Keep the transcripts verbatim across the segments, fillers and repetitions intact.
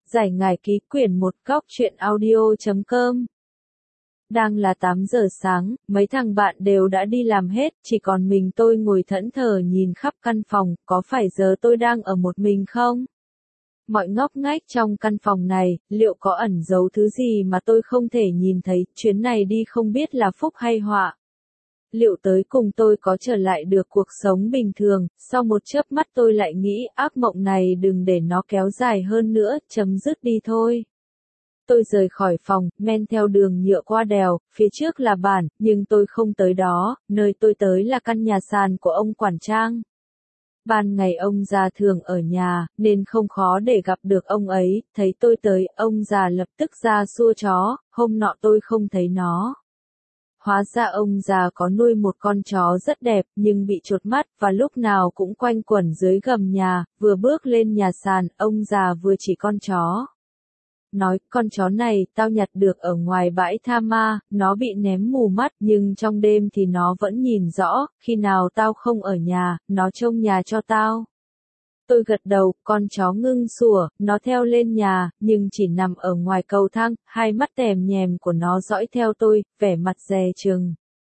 Giải ngải ký quyển một góc truyện audio chấm com. Đang là tám giờ sáng, mấy thằng bạn đều đã đi làm hết, chỉ còn mình tôi ngồi thẫn thờ nhìn khắp căn phòng, có phải giờ tôi đang ở một mình không? Mọi ngóc ngách trong căn phòng này, liệu có ẩn giấu thứ gì mà tôi không thể nhìn thấy, chuyến này đi không biết là phúc hay họa. Liệu tới cùng tôi có trở lại được cuộc sống bình thường, sau một chớp mắt tôi lại nghĩ ác mộng này đừng để nó kéo dài hơn nữa, chấm dứt đi thôi. Tôi rời khỏi phòng, men theo đường nhựa qua đèo, phía trước là bản, nhưng tôi không tới đó, nơi tôi tới là căn nhà sàn của ông quản trang. Ban ngày ông già thường ở nhà, nên không khó để gặp được ông ấy, thấy tôi tới, ông già lập tức ra xua chó, hôm nọ tôi không thấy nó. Hóa ra ông già có nuôi một con chó rất đẹp, nhưng bị chột mắt, và lúc nào cũng quanh quẩn dưới gầm nhà, vừa bước lên nhà sàn, ông già vừa chỉ con chó. Nói, con chó này, tao nhặt được ở ngoài bãi tha ma, nó bị ném mù mắt, nhưng trong đêm thì nó vẫn nhìn rõ, khi nào tao không ở nhà, nó trông nhà cho tao. Tôi gật đầu, con chó ngưng sủa, nó theo lên nhà, nhưng chỉ nằm ở ngoài cầu thang, hai mắt tèm nhèm của nó dõi theo tôi, vẻ mặt dè chừng.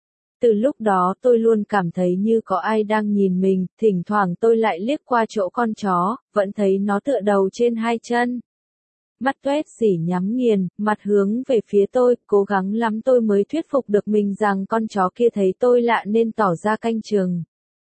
Từ lúc đó tôi luôn cảm thấy như có ai đang nhìn mình, thỉnh thoảng tôi lại liếc qua chỗ con chó, vẫn thấy nó tựa đầu trên hai chân. Mắt toét xỉ nhắm nghiền, mặt hướng về phía tôi, cố gắng lắm tôi mới thuyết phục được mình rằng con chó kia thấy tôi lạ nên tỏ ra canh chừng.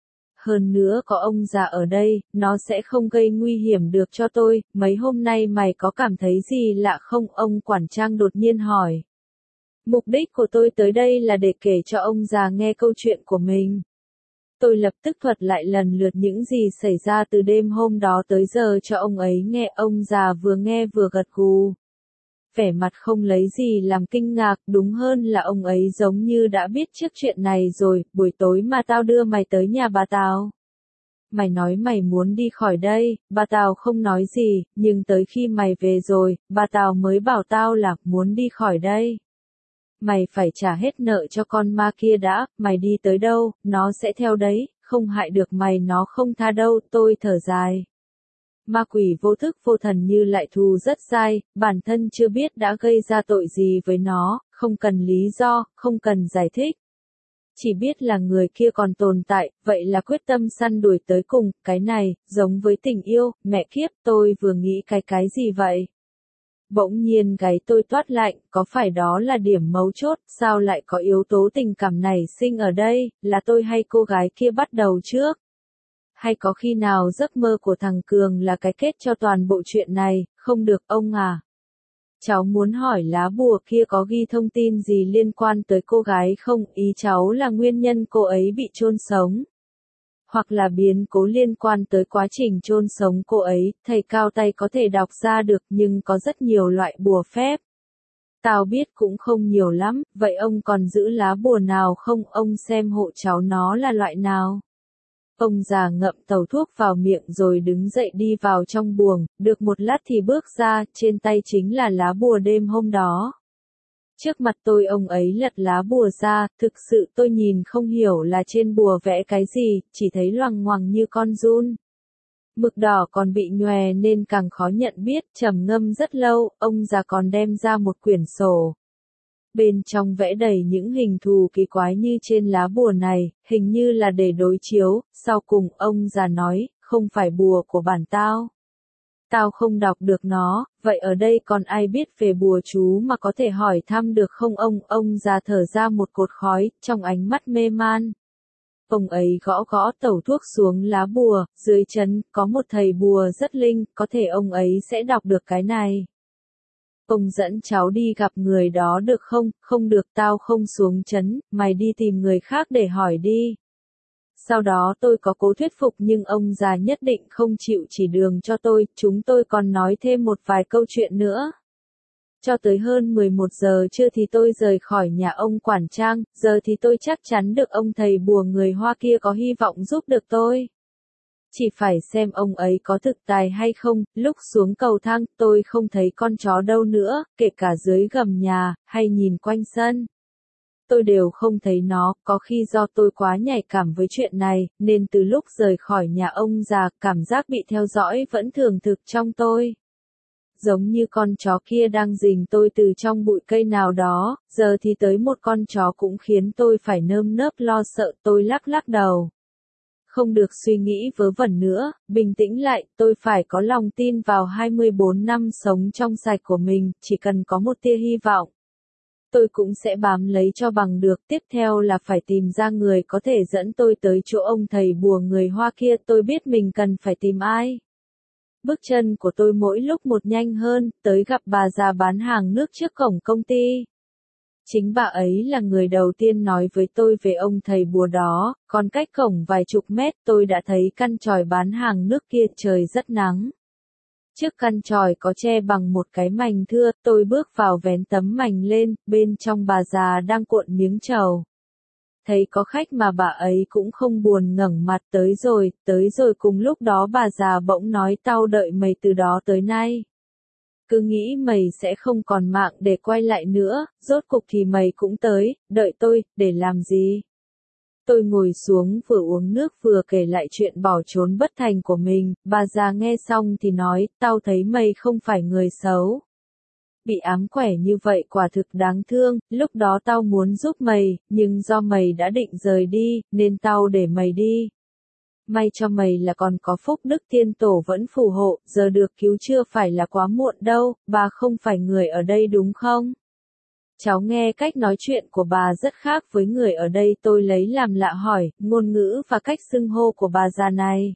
Hơn nữa có ông già ở đây, nó sẽ không gây nguy hiểm được cho tôi, mấy hôm nay mày có cảm thấy gì lạ không? Ông quản trang đột nhiên hỏi. Mục đích của tôi tới đây là để kể cho ông già nghe câu chuyện của mình. Tôi lập tức thuật lại lần lượt những gì xảy ra từ đêm hôm đó tới giờ cho ông ấy nghe, ông già vừa nghe vừa gật gù. Vẻ mặt không lấy gì làm kinh ngạc, đúng hơn là ông ấy giống như đã biết trước chuyện này rồi, buổi tối mà tao đưa mày tới nhà bà tao. Mày nói mày muốn đi khỏi đây, bà tao không nói gì, nhưng tới khi mày về rồi, bà tao mới bảo tao là muốn đi khỏi đây. Mày phải trả hết nợ cho con ma kia đã, mày đi tới đâu, nó sẽ theo đấy, không hại được mày nó không tha đâu, tôi thở dài. Ma quỷ vô thức vô thần như lại thù rất dai, bản thân chưa biết đã gây ra tội gì với nó, không cần lý do, không cần giải thích. Chỉ biết là người kia còn tồn tại, vậy là quyết tâm săn đuổi tới cùng, cái này, giống với tình yêu, mẹ kiếp, tôi vừa nghĩ cái cái gì vậy? Bỗng nhiên gáy tôi toát lạnh, có phải đó là điểm mấu chốt, sao lại có yếu tố tình cảm nảy sinh ở đây, là tôi hay cô gái kia bắt đầu trước? Hay có khi nào giấc mơ của thằng Cường là cái kết cho toàn bộ chuyện này, không được ông à? Cháu muốn hỏi lá bùa kia có ghi thông tin gì liên quan tới cô gái không, ý cháu là nguyên nhân cô ấy bị chôn sống. Hoặc là biến cố liên quan tới quá trình chôn sống cô ấy, thầy cao tay có thể đọc ra được nhưng có rất nhiều loại bùa phép. Tao biết cũng không nhiều lắm, vậy ông còn giữ lá bùa nào không, ông xem hộ cháu nó là loại nào? Ông già ngậm tàu thuốc vào miệng rồi đứng dậy đi vào trong buồng, được một lát thì bước ra, trên tay chính là lá bùa đêm hôm đó. Trước mặt tôi ông ấy lật lá bùa ra, thực sự tôi nhìn không hiểu là trên bùa vẽ cái gì, chỉ thấy loằng ngoằng như con giun. Mực đỏ còn bị nhòe nên càng khó nhận biết, trầm ngâm rất lâu, ông già còn đem ra một quyển sổ. Bên trong vẽ đầy những hình thù kỳ quái như trên lá bùa này, hình như là để đối chiếu, sau cùng ông già nói, không phải bùa của bản tao. Tao không đọc được nó, vậy ở đây còn ai biết về bùa chú mà có thể hỏi thăm được không ông? Ông già thở ra một cột khói, trong ánh mắt mê man. Ông ấy gõ gõ tẩu thuốc xuống lá bùa, dưới chân, có một thầy bùa rất linh, có thể ông ấy sẽ đọc được cái này. Ông dẫn cháu đi gặp người đó được không? Không được, tao không xuống trấn, mày đi tìm người khác để hỏi đi. Sau đó tôi có cố thuyết phục nhưng ông già nhất định không chịu chỉ đường cho tôi, chúng tôi còn nói thêm một vài câu chuyện nữa. Cho tới hơn mười một giờ trưa thì tôi rời khỏi nhà ông quản trang, giờ thì tôi chắc chắn được ông thầy bùa người Hoa kia có hy vọng giúp được tôi. Chỉ phải xem ông ấy có thực tài hay không, lúc xuống cầu thang tôi không thấy con chó đâu nữa, kể cả dưới gầm nhà, hay nhìn quanh sân. Tôi đều không thấy nó, có khi do tôi quá nhạy cảm với chuyện này, nên từ lúc rời khỏi nhà ông già, cảm giác bị theo dõi vẫn thường thực trong tôi. giống như con chó kia đang rình tôi từ trong bụi cây nào đó, giờ thì tới một con chó cũng khiến tôi phải nơm nớp lo sợ. Tôi lắc lắc đầu. Không được suy nghĩ vớ vẩn nữa, bình tĩnh lại, tôi phải có lòng tin vào hai mươi bốn năm sống trong sạch của mình, chỉ cần có một tia hy vọng. Tôi cũng sẽ bám lấy cho bằng được. Tiếp theo là phải tìm ra người có thể dẫn tôi tới chỗ ông thầy bùa người Hoa kia. Tôi biết mình cần phải tìm ai. Bước chân của tôi mỗi lúc một nhanh hơn, tới gặp bà già bán hàng nước trước cổng công ty. Chính bà ấy là người đầu tiên nói với tôi về ông thầy bùa đó, còn cách cổng vài chục mét tôi đã thấy căn chòi bán hàng nước kia. Trời rất nắng. Trước căn chòi có che bằng một cái mành thưa, tôi bước vào vén tấm mành lên, bên trong bà già đang cuộn miếng trầu. Thấy có khách mà bà ấy cũng không buồn ngẩng mặt. Tới rồi, tới rồi. Cùng lúc đó bà già bỗng nói, tao đợi mày từ đó tới nay. Cứ nghĩ mày sẽ không còn mạng để quay lại nữa, rốt cục thì mày cũng tới, đợi tôi, để làm gì? Tôi ngồi xuống vừa uống nước vừa kể lại chuyện bỏ trốn bất thành của mình. Bà già nghe xong thì nói, tao thấy mày không phải người xấu. Bị ám quẻ như vậy quả thực đáng thương, lúc đó tao muốn giúp mày, nhưng do mày đã định rời đi, nên tao để mày đi. May cho mày là còn có phúc đức tiên tổ vẫn phù hộ, giờ được cứu chưa phải là quá muộn đâu. Bà không phải người ở đây đúng không? Cháu nghe cách nói chuyện của bà rất khác với người ở đây. Tôi lấy làm lạ hỏi, ngôn ngữ và cách xưng hô của bà già này.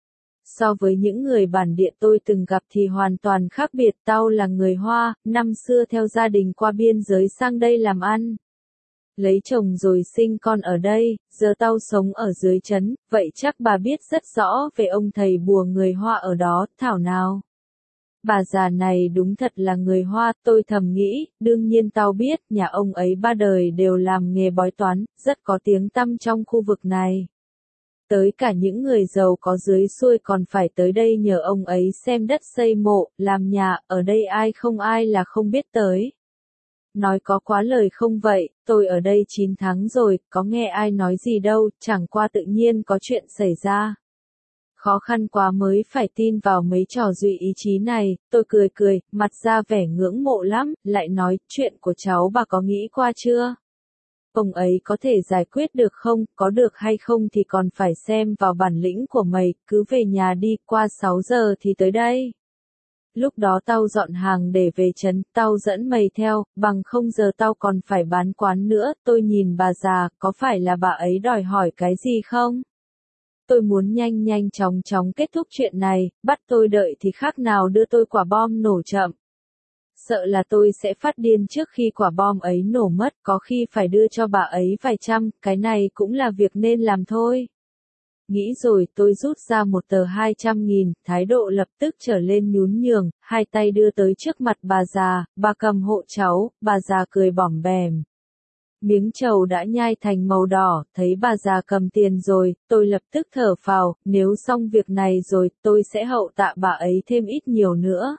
So với những người bản địa tôi từng gặp thì hoàn toàn khác biệt. Tao là người Hoa, năm xưa theo gia đình qua biên giới sang đây làm ăn. Lấy chồng rồi sinh con ở đây, giờ tao sống ở dưới trấn, vậy chắc bà biết rất rõ về ông thầy bùa người Hoa ở đó, thảo nào. Bà già này đúng thật là người Hoa, tôi thầm nghĩ, đương nhiên tao biết, nhà ông ấy ba đời đều làm nghề bói toán, rất có tiếng tăm trong khu vực này. Tới cả những người giàu có dưới xuôi còn phải tới đây nhờ ông ấy xem đất xây mộ, làm nhà, ở đây ai không ai là không biết tới. Nói có quá lời không vậy, tôi ở đây chín tháng rồi, có nghe ai nói gì đâu, chẳng qua tự nhiên có chuyện xảy ra. Khó khăn quá mới phải tin vào mấy trò dụy ý chí này. Tôi cười cười, mặt ra vẻ ngưỡng mộ lắm, lại nói, chuyện của cháu bà có nghĩ qua chưa? Ông ấy có thể giải quyết được không, có được hay không thì còn phải xem vào bản lĩnh của mày, cứ về nhà đi, qua sáu giờ thì tới đây. Lúc đó tao dọn hàng để về trấn, tao dẫn mày theo, bằng không giờ tao còn phải bán quán nữa. Tôi nhìn bà già, có phải là bà ấy đòi hỏi cái gì không? Tôi muốn nhanh nhanh chóng chóng kết thúc chuyện này, bắt tôi đợi thì khác nào đưa tôi quả bom nổ chậm. Sợ là tôi sẽ phát điên trước khi quả bom ấy nổ mất, có khi phải đưa cho bà ấy vài trăm, cái này cũng là việc nên làm thôi. Nghĩ rồi tôi rút ra một tờ hai trăm nghìn, thái độ lập tức trở lên nhún nhường, hai tay đưa tới trước mặt bà già, bà cầm hộ cháu, bà già cười bỏm bèm. Miếng trầu đã nhai thành màu đỏ, thấy bà già cầm tiền rồi, tôi lập tức thở phào, nếu xong việc này rồi, tôi sẽ hậu tạ bà ấy thêm ít nhiều nữa.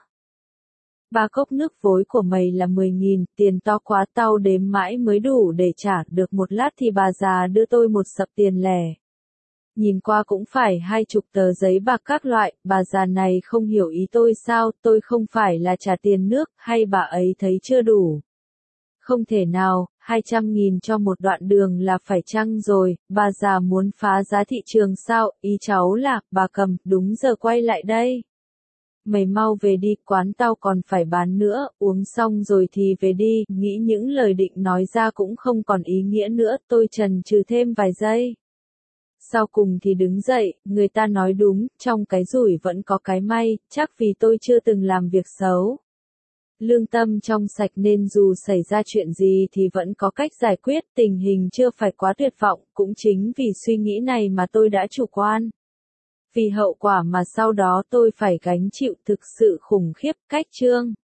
Ba cốc nước vối của mày là mười nghìn, tiền to quá tao đếm mãi mới đủ để trả, được một lát thì bà già đưa tôi một sập tiền lẻ. Nhìn qua cũng phải hai chục tờ giấy bạc các loại, bà già này không hiểu ý tôi sao, tôi không phải là trả tiền nước, hay bà ấy thấy chưa đủ. Không thể nào, hai trăm nghìn cho một đoạn đường là phải chăng rồi, bà già muốn phá giá thị trường sao, ý cháu là, bà cầm, đúng giờ quay lại đây. Mày mau về đi, quán tao còn phải bán nữa, uống xong rồi thì về đi, nghĩ những lời định nói ra cũng không còn ý nghĩa nữa, tôi chần chừ thêm vài giây. Sau cùng thì đứng dậy, người ta nói đúng, trong cái rủi vẫn có cái may, chắc vì tôi chưa từng làm việc xấu. Lương tâm trong sạch nên dù xảy ra chuyện gì thì vẫn có cách giải quyết, tình hình chưa phải quá tuyệt vọng, cũng chính vì suy nghĩ này mà tôi đã chủ quan. Vì hậu quả mà sau đó tôi phải gánh chịu thực sự khủng khiếp. Cách chương